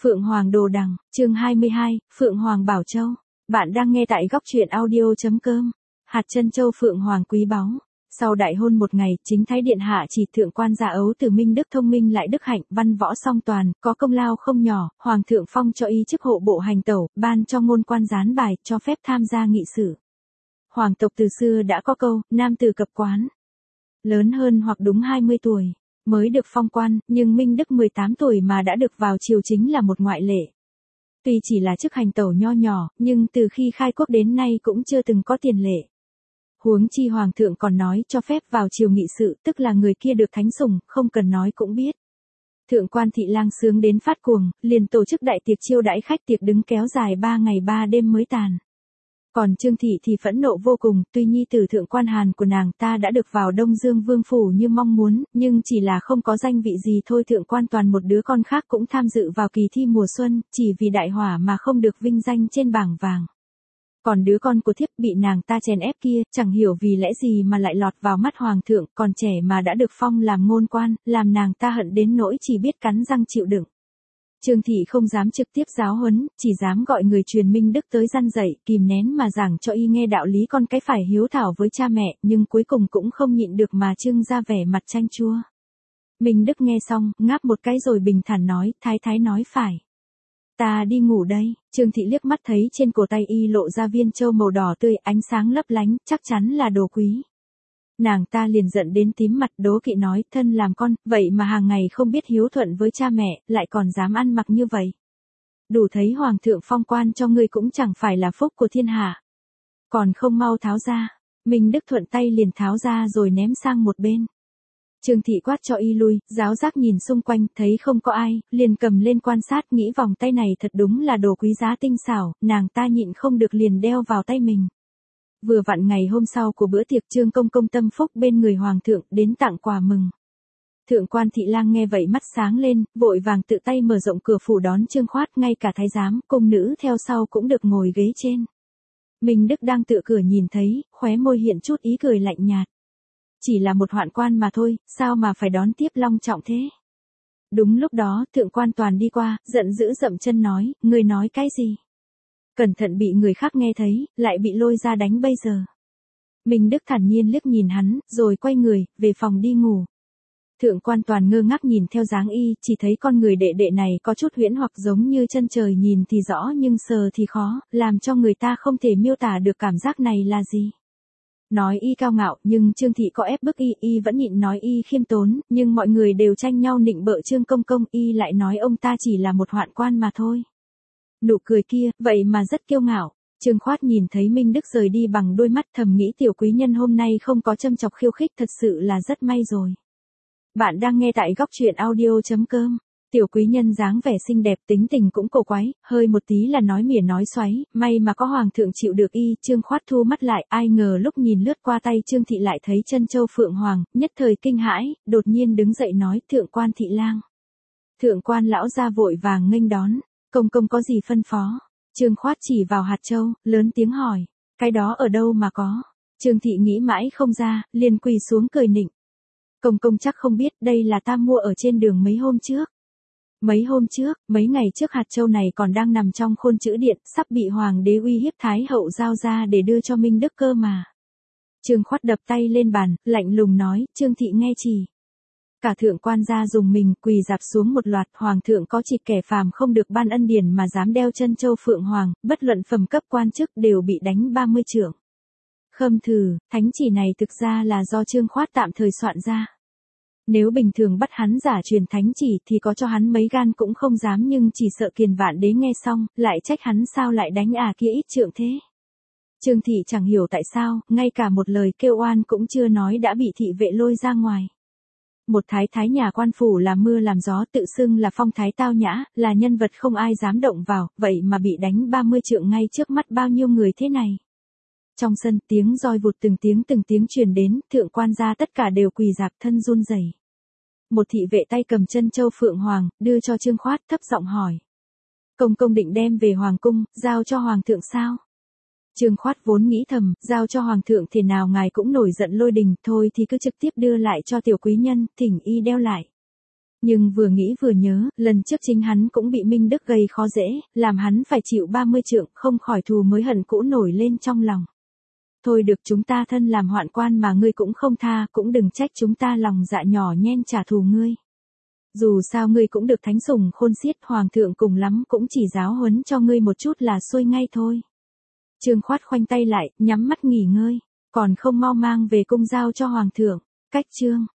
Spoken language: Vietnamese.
Phượng Hoàng Đồ Đằng, chương 22, Phượng Hoàng Bảo Châu. Bạn đang nghe tại góc truyện audio.com. Hạt chân châu Phượng Hoàng quý báu. Sau đại hôn một ngày, chính thái điện hạ chỉ thượng quan gia ấu từ minh đức thông minh lại đức hạnh, văn võ song toàn, có công lao không nhỏ, hoàng thượng phong cho y chức hộ bộ hành tẩu, ban cho ngôn quan gián bài, cho phép tham gia nghị sự. Hoàng tộc từ xưa đã có câu, nam tử cập quán. Lớn hơn hoặc đúng 20 tuổi, mới được phong quan, nhưng minh đức 18 tuổi mà đã được vào triều chính là một ngoại lệ. Tuy chỉ là chức hành tẩu nho nhỏ, nhưng từ khi khai quốc đến nay cũng chưa từng có tiền lệ. Huống chi hoàng thượng còn nói cho phép vào triều nghị sự, tức là người kia được thánh sủng, không cần nói cũng biết. Thượng quan thị lang sướng đến phát cuồng, liền tổ chức đại tiệc chiêu đãi khách, tiệc đứng kéo dài 3 ngày 3 đêm mới tàn. Còn Trương thị thì phẫn nộ vô cùng, tuy nhi tử thượng quan Hàn của nàng ta đã được vào Đông Dương Vương phủ như mong muốn, nhưng chỉ là không có danh vị gì thôi. Thượng quan Toàn một đứa con khác cũng tham dự vào kỳ thi mùa xuân, chỉ vì đại hỏa mà không được vinh danh trên bảng vàng. Còn đứa con của thiếp bị nàng ta chèn ép kia, chẳng hiểu vì lẽ gì mà lại lọt vào mắt hoàng thượng, còn trẻ mà đã được phong làm ngôn quan, làm nàng ta hận đến nỗi chỉ biết cắn răng chịu đựng. Trương thị không dám trực tiếp giáo huấn, chỉ dám gọi người truyền minh đức tới răn dạy, kìm nén mà giảng cho y nghe đạo lý con cái phải hiếu thảo với cha mẹ, nhưng cuối cùng cũng không nhịn được mà trưng ra vẻ mặt chanh chua. Minh đức nghe xong, ngáp một cái rồi bình thản nói, thái thái nói phải. Ta đi ngủ đây. Trương thị liếc mắt thấy trên cổ tay y lộ ra viên châu màu đỏ tươi, ánh sáng lấp lánh, chắc chắn là đồ quý. Nàng ta liền giận đến tím mặt, đố kỵ nói, thân làm con, vậy mà hàng ngày không biết hiếu thuận với cha mẹ, lại còn dám ăn mặc như vậy. Đủ thấy hoàng thượng phong quan cho ngươi cũng chẳng phải là phúc của thiên hạ. Còn không mau tháo ra. Minh đức thuận tay liền tháo ra rồi ném sang một bên. Trương thị quát cho y lui, giáo giác nhìn xung quanh, thấy không có ai, liền cầm lên quan sát, nghĩ vòng tay này thật đúng là đồ quý giá tinh xảo, nàng ta nhịn không được liền đeo vào tay mình. Vừa vặn ngày hôm sau của bữa tiệc, Trương công công tâm phúc bên người hoàng thượng đến tặng quà mừng. Thượng quan thị lang nghe vậy mắt sáng lên, vội vàng tự tay mở rộng cửa phủ đón Trương khoát, ngay cả thái giám, cung nữ theo sau cũng được ngồi ghế trên. Minh đức đang tựa cửa nhìn thấy, khóe môi hiện chút ý cười lạnh nhạt. Chỉ là một hoạn quan mà thôi, sao mà phải đón tiếp long trọng thế? Đúng lúc đó, thượng quan Toàn đi qua, giận dữ dậm chân nói, ngươi nói cái gì? Cẩn thận bị người khác nghe thấy, lại bị lôi ra đánh bây giờ. Minh đức thản nhiên liếc nhìn hắn, rồi quay người, về phòng đi ngủ. Thượng quan Toàn ngơ ngác nhìn theo dáng y, chỉ thấy con người đệ đệ này có chút huyễn hoặc giống như chân trời, nhìn thì rõ nhưng sờ thì khó, làm cho người ta không thể miêu tả được cảm giác này là gì. Nói y cao ngạo, nhưng Trương thị có ép bức y vẫn nhịn nói y khiêm tốn, nhưng mọi người đều tranh nhau nịnh bợ Trương công công, y lại nói ông ta chỉ là một hoạn quan mà thôi. Nụ cười kia, vậy mà rất kiêu ngạo. Trương khoát nhìn thấy Minh đức rời đi bằng đôi mắt, thầm nghĩ tiểu quý nhân hôm nay không có châm chọc khiêu khích, thật sự là rất may rồi. Bạn đang nghe tại góc truyện audio.com. Tiểu quý nhân dáng vẻ xinh đẹp, tính tình cũng cổ quái, hơi một tí là nói mỉa nói xoáy, may mà có hoàng thượng chịu được y. Trương khoát thu mắt lại, ai ngờ lúc nhìn lướt qua tay Trương thị lại thấy chân châu Phượng Hoàng, nhất thời kinh hãi, đột nhiên đứng dậy nói, thượng quan thị lang. Thượng quan lão ra vội vàng nghênh đón, công công có gì phân phó? Trương khoát chỉ vào hạt châu, lớn tiếng hỏi, cái đó ở đâu mà có? Trương thị nghĩ mãi không ra, liền quỳ xuống cười nịnh. Công công chắc không biết, đây là ta mua ở trên đường mấy hôm trước. Mấy ngày trước hạt châu này còn đang nằm trong khôn chữ điện, sắp bị hoàng đế uy hiếp Thái hậu giao ra để đưa cho Minh đức cơ mà. Trương khoát đập tay lên bàn, lạnh lùng nói, Trương thị nghe chỉ. Cả thượng quan gia dùng mình, quỳ dạp xuống một loạt. Hoàng thượng có chỉ kẻ phàm không được ban ân điển mà dám đeo chân châu Phượng Hoàng, bất luận phẩm cấp quan chức đều bị đánh 30 chưởng. Khâm thử, thánh chỉ này thực ra là do Trương khoát tạm thời soạn ra. Nếu bình thường bắt hắn giả truyền thánh chỉ thì có cho hắn mấy gan cũng không dám, nhưng chỉ sợ Kiền Vạn Đế nghe xong, lại trách hắn sao lại đánh kia ít trượng thế. Trương thị chẳng hiểu tại sao, ngay cả một lời kêu oan cũng chưa nói đã bị thị vệ lôi ra ngoài. Một thái thái nhà quan phủ làm mưa làm gió, tự xưng là phong thái tao nhã, là nhân vật không ai dám động vào, vậy mà bị đánh 30 trượng ngay trước mắt bao nhiêu người thế này. Trong sân, tiếng roi vụt từng tiếng truyền đến, thượng quan gia tất cả đều quỳ dạp, thân run rẩy. Một thị vệ tay cầm chân châu Phượng Hoàng, đưa cho Trương khoát, thấp giọng hỏi. Công công định đem về hoàng cung, giao cho hoàng thượng sao? Trương khoát vốn nghĩ thầm, giao cho hoàng thượng thì nào ngài cũng nổi giận lôi đình, thôi thì cứ trực tiếp đưa lại cho tiểu quý nhân, thỉnh y đeo lại. Nhưng vừa nghĩ vừa nhớ, lần trước chính hắn cũng bị Minh Đức gây khó dễ, làm hắn phải chịu 30 trượng, không khỏi thù mới hận cũ nổi lên trong lòng. Thôi được, chúng ta thân làm hoạn quan mà ngươi cũng không tha, cũng đừng trách chúng ta lòng dạ nhỏ nhen trả thù ngươi. Dù sao ngươi cũng được thánh sủng khôn xiết, hoàng thượng cùng lắm cũng chỉ giáo huấn cho ngươi một chút là xuôi ngay thôi. Trương Khoát khoanh tay lại, nhắm mắt nghỉ ngơi, còn không mau mang về cung giao cho hoàng thượng. Cách chương